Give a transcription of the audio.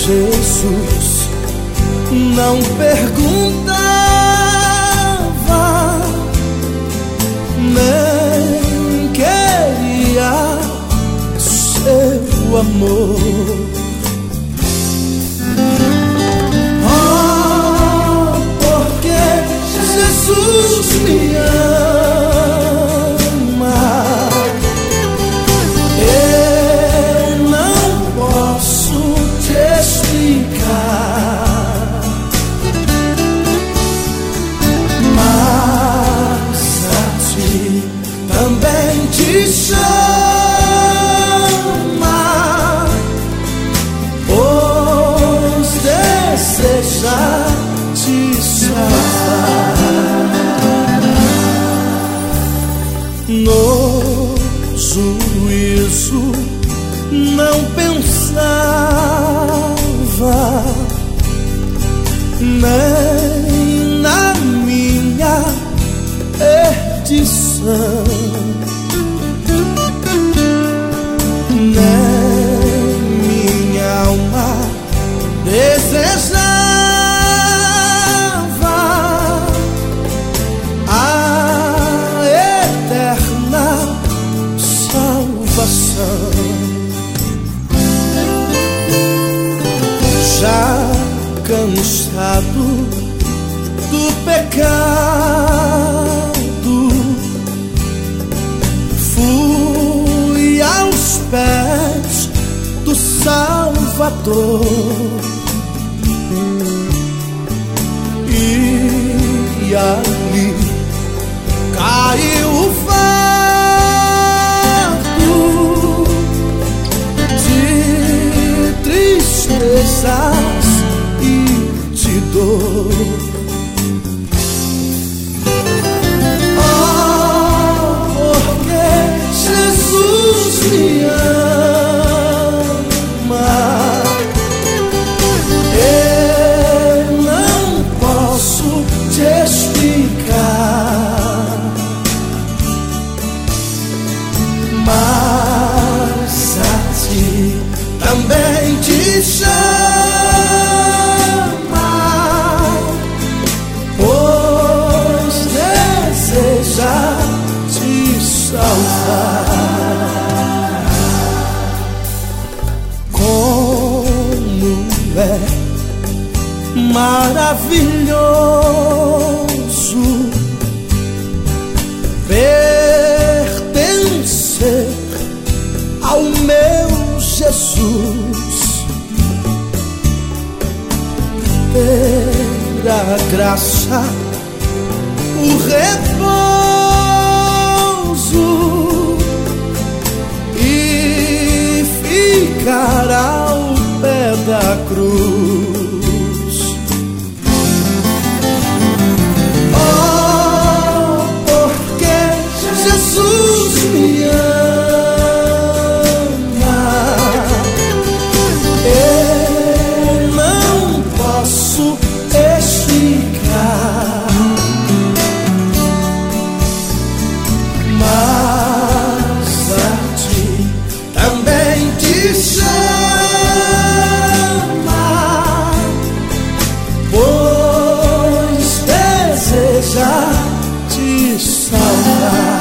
Jesus não perguntava, nem queria seu amor. Oh, porque Jesus me ama, eu não posso te explicar, mas a ti também te chama, pois deseja te salvar. No juízo não pensava, nem na minha perdição, nem minha alma desejava a eterna salvação. Já cansado do pecado, fui aos pés do Salvador, e ali caiu o fardo de tristezas e de dor. Oh, porque Jesus me ama, eu não posso te explicar, mas a ti também te chama, pois deseja te salvar. Como é maravilhoso pertencer ao meu Jesus, ter a graça, o repouso e ficar ao pé da cruz. Oh, porque Jesus me ama, eu não posso explicar, mas a ti também te chama, pois deseja te salvar.